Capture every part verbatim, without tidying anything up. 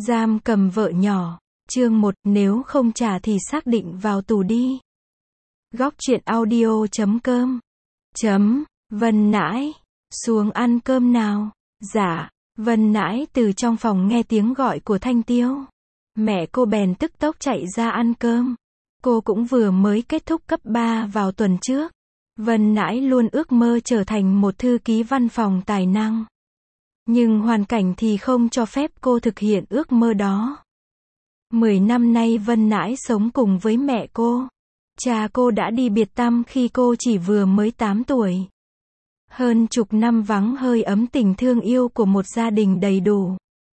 Giam cầm vợ nhỏ. Chương một, nếu không trả thì xác định vào tù đi. Góc truyện audio chấm com. Chấm, Vân Nãi. Xuống ăn cơm nào. Dạ. Vân Nãi từ trong phòng nghe tiếng gọi của Thanh Tiêu. Mẹ cô bèn tức tốc chạy ra ăn cơm. Cô cũng vừa mới kết thúc cấp ba vào tuần trước. Vân Nãi luôn ước mơ trở thành một thư ký văn phòng tài năng. Nhưng hoàn cảnh thì không cho phép cô thực hiện ước mơ đó. Mười năm nay Vân Nãi sống cùng với mẹ cô. Cha cô đã đi biệt tăm khi cô chỉ vừa mới tám tuổi. Hơn chục năm vắng hơi ấm tình thương yêu của một gia đình đầy đủ.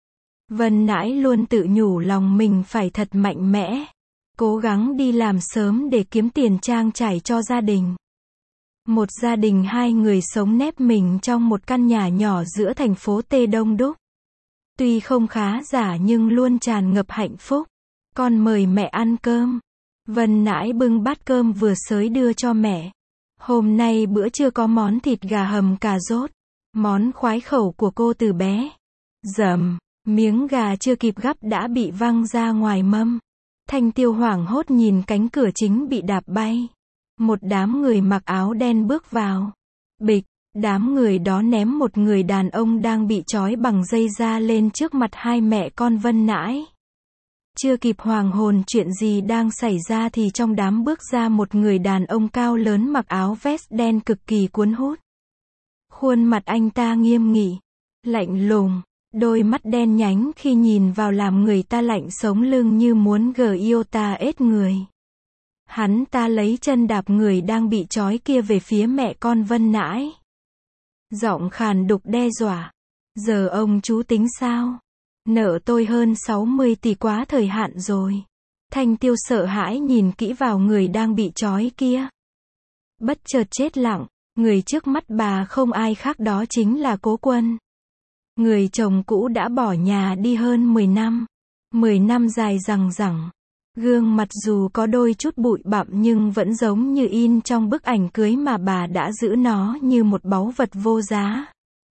Vân Nãi luôn tự nhủ lòng mình phải thật mạnh mẽ. Cố gắng đi làm sớm để kiếm tiền trang trải cho gia đình. Một gia đình hai người sống nép mình trong một căn nhà nhỏ giữa thành phố T đông đúc. Tuy không khá giả nhưng luôn tràn ngập hạnh phúc. Con mời mẹ ăn cơm. Vân Nãi bưng bát cơm vừa xới đưa cho mẹ. Hôm nay bữa trưa có món thịt gà hầm cà rốt. Món khoái khẩu của cô từ bé. Dầm, miếng gà chưa kịp gắp đã bị văng ra ngoài mâm. Thanh Tiêu hoảng hốt nhìn cánh cửa chính bị đạp bay. Một đám người mặc áo đen bước vào. Bịch, đám người đó ném một người đàn ông đang bị trói bằng dây ra lên trước mặt hai mẹ con Vân Nãi. Chưa kịp hoàng hồn chuyện gì đang xảy ra thì trong đám bước ra một người đàn ông cao lớn mặc áo vest đen cực kỳ cuốn hút. Khuôn mặt anh ta nghiêm nghị, lạnh lùng, đôi mắt đen nhánh khi nhìn vào làm người ta lạnh sống lưng như muốn gờ yêu ta ết người. Hắn ta lấy chân đạp người đang bị trói kia về phía mẹ con Vân Nãi. Giọng khàn đục đe dọa. Giờ ông chú tính sao? Nợ tôi hơn sáu mươi tỷ quá thời hạn rồi. Thanh Tiêu sợ hãi nhìn kỹ vào người đang bị trói kia. Bất chợt chết lặng, người trước mắt bà không ai khác đó chính là Cố Quân. Người chồng cũ đã bỏ nhà đi hơn mười năm. mười năm dài dằng dẳng. Gương mặt dù có đôi chút bụi bặm nhưng vẫn giống như in trong bức ảnh cưới mà bà đã giữ nó như một báu vật vô giá.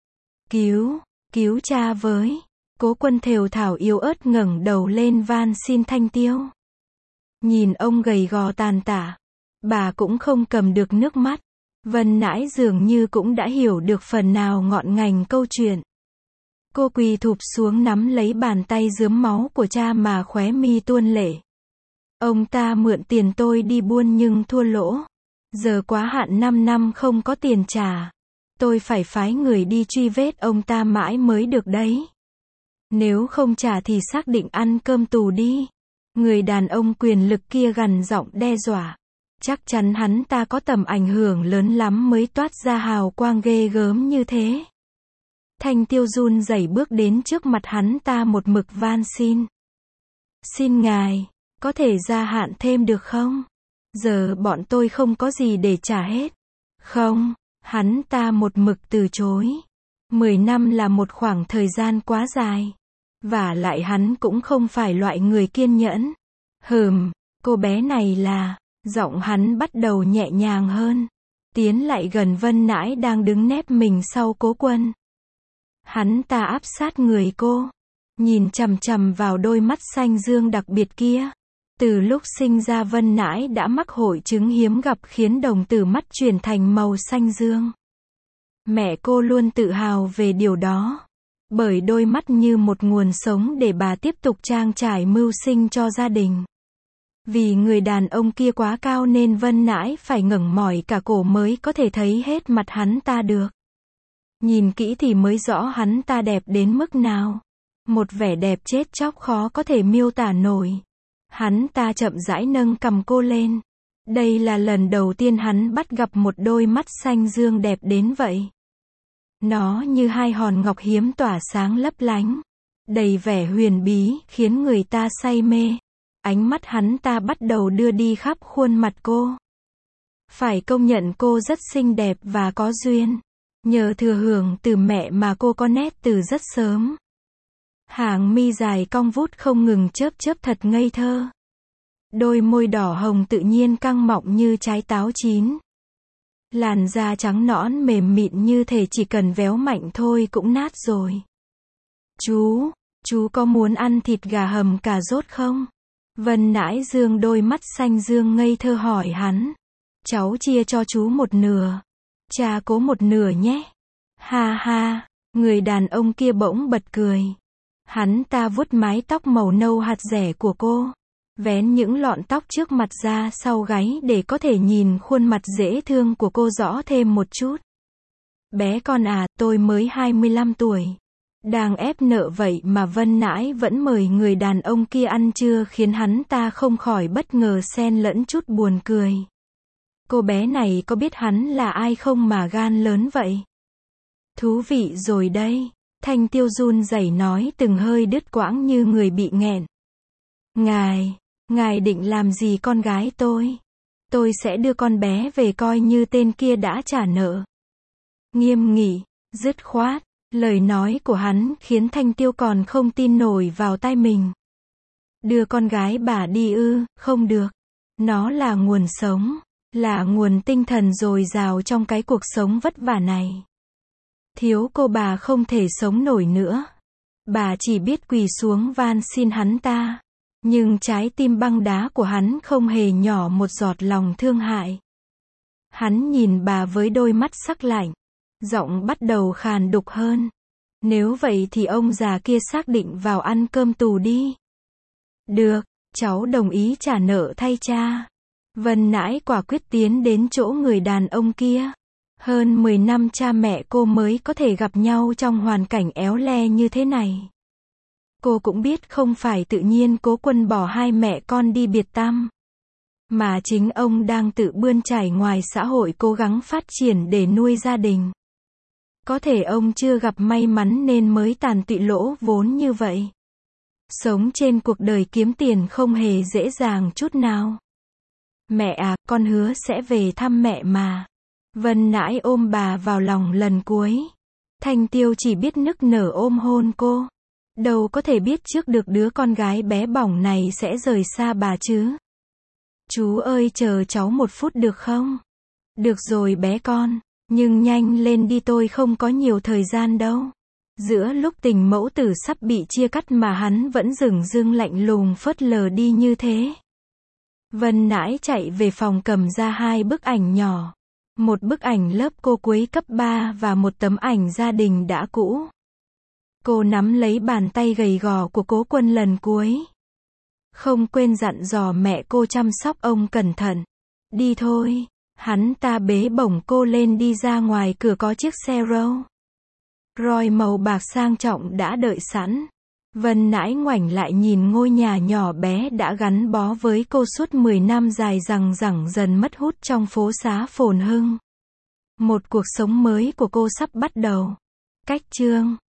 Cứu, cứu cha với. Cố Quân thều thào yếu ớt ngẩng đầu lên van xin Thanh Tiêu. Nhìn ông gầy gò tàn tả, bà cũng không cầm được nước mắt. Vân Nãi dường như cũng đã hiểu được phần nào ngọn ngành câu chuyện. Cô quỳ thụp xuống nắm lấy bàn tay rướm máu của cha mà khóe mi tuôn lệ. Ông ta mượn tiền tôi đi buôn nhưng thua lỗ. Giờ quá hạn năm năm không có tiền trả. Tôi phải phái người đi truy vết ông ta mãi mới được đấy. Nếu không trả thì xác định ăn cơm tù đi. Người đàn ông quyền lực kia gằn giọng đe dọa. Chắc chắn hắn ta có tầm ảnh hưởng lớn lắm mới toát ra hào quang ghê gớm như thế. Thanh Tiêu run rẩy bước đến trước mặt hắn ta một mực van xin. Xin ngài, có thể gia hạn thêm được không? Giờ bọn tôi không có gì để trả hết. Không, hắn ta một mực từ chối. Mười năm là một khoảng thời gian quá dài. Và lại hắn cũng không phải loại người kiên nhẫn. Hừm, cô bé này là... Giọng hắn bắt đầu nhẹ nhàng hơn. Tiến lại gần Vân Nãi đang đứng nép mình sau Cố Quân. Hắn ta áp sát người cô. Nhìn chằm chằm vào đôi mắt xanh dương đặc biệt kia. Từ lúc sinh ra Vân Nãi đã mắc hội chứng hiếm gặp khiến đồng tử mắt chuyển thành màu xanh dương. Mẹ cô luôn tự hào về điều đó. Bởi đôi mắt như một nguồn sống để bà tiếp tục trang trải mưu sinh cho gia đình. Vì người đàn ông kia quá cao nên Vân Nãi phải ngẩng mỏi cả cổ mới có thể thấy hết mặt hắn ta được. Nhìn kỹ thì mới rõ hắn ta đẹp đến mức nào. Một vẻ đẹp chết chóc khó có thể miêu tả nổi. Hắn ta chậm rãi nâng cằm cô lên. Đây là lần đầu tiên hắn bắt gặp một đôi mắt xanh dương đẹp đến vậy. Nó như hai hòn ngọc hiếm tỏa sáng lấp lánh. Đầy vẻ huyền bí, khiến người ta say mê. Ánh mắt hắn ta bắt đầu đưa đi khắp khuôn mặt cô. Phải công nhận cô rất xinh đẹp và có duyên. Nhờ thừa hưởng từ mẹ mà cô có nét từ rất sớm. Hàng mi dài cong vút không ngừng chớp chớp thật ngây thơ. Đôi môi đỏ hồng tự nhiên căng mọng như trái táo chín. Làn da trắng nõn mềm mịn như thể chỉ cần véo mạnh thôi cũng nát rồi. Chú, Chú có muốn ăn thịt gà hầm cà rốt không? Vân Nãi dương đôi mắt xanh dương ngây thơ hỏi hắn. Cháu chia cho chú một nửa. Cha cố một nửa nhé. Ha ha, người đàn ông kia bỗng bật cười. Hắn ta vuốt mái tóc màu nâu hạt rẻ của cô, vén những lọn tóc trước mặt ra sau gáy để có thể nhìn khuôn mặt dễ thương của cô rõ thêm một chút. Bé con à, tôi mới hai mươi lăm tuổi. Đang ép nợ vậy mà Vân Nãi vẫn mời người đàn ông kia ăn trưa khiến hắn ta không khỏi bất ngờ xen lẫn chút buồn cười. Cô bé này có biết hắn là ai không mà gan lớn vậy? Thú vị rồi đây. Thanh Tiêu run rẩy nói từng hơi đứt quãng như người bị nghẹn. Ngài, ngài định làm gì con gái tôi? Tôi sẽ đưa con bé về coi như tên kia đã trả nợ. Nghiêm nghị, dứt khoát, lời nói của hắn khiến Thanh Tiêu còn không tin nổi vào tai mình. Đưa con gái bà đi ư? Không được. Nó là nguồn sống, là nguồn tinh thần dồi dào trong cái cuộc sống vất vả này. Thiếu cô bà không thể sống nổi nữa. Bà chỉ biết quỳ xuống van xin hắn ta. Nhưng trái tim băng đá của hắn không hề nhỏ một giọt lòng thương hại. Hắn nhìn bà với đôi mắt sắc lạnh. Giọng bắt đầu khàn đục hơn. Nếu vậy thì ông già kia xác định vào ăn cơm tù đi. Được, cháu đồng ý trả nợ thay cha. Vân Nãi quả quyết tiến đến chỗ người đàn ông kia. Hơn mười năm cha mẹ cô mới có thể gặp nhau trong hoàn cảnh éo le như thế này. Cô cũng biết không phải tự nhiên Cố Quân bỏ hai mẹ con đi biệt tăm. Mà chính ông đang tự bươn trải ngoài xã hội cố gắng phát triển để nuôi gia đình. Có thể ông chưa gặp may mắn nên mới tàn tụy lỗ vốn như vậy. Sống trên cuộc đời kiếm tiền không hề dễ dàng chút nào. Mẹ à, con hứa sẽ về thăm mẹ mà. Vân Nãi ôm bà vào lòng lần cuối. Thanh Tiêu chỉ biết nức nở ôm hôn cô. Đâu có thể biết trước được đứa con gái bé bỏng này sẽ rời xa bà chứ. Chú ơi chờ cháu một phút được không? Được rồi bé con, nhưng nhanh lên đi tôi không có nhiều thời gian đâu. Giữa lúc tình mẫu tử sắp bị chia cắt mà hắn vẫn dửng dưng lạnh lùng phớt lờ đi như thế. Vân Nãi chạy về phòng cầm ra hai bức ảnh nhỏ. Một bức ảnh lớp cô cuối cấp ba và một tấm ảnh gia đình đã cũ. Cô nắm lấy bàn tay gầy gò của Cố Quân lần cuối. Không quên dặn dò mẹ cô chăm sóc ông cẩn thận. Đi thôi. Hắn ta bế bổng cô lên đi ra ngoài cửa có chiếc xe Rolls Royce màu bạc sang trọng đã đợi sẵn. Vân Nãi ngoảnh lại nhìn ngôi nhà nhỏ bé đã gắn bó với cô suốt mười năm dài dằng dẳng dần mất hút trong phố xá phồn hưng. Một cuộc sống mới của cô sắp bắt đầu. Cách chương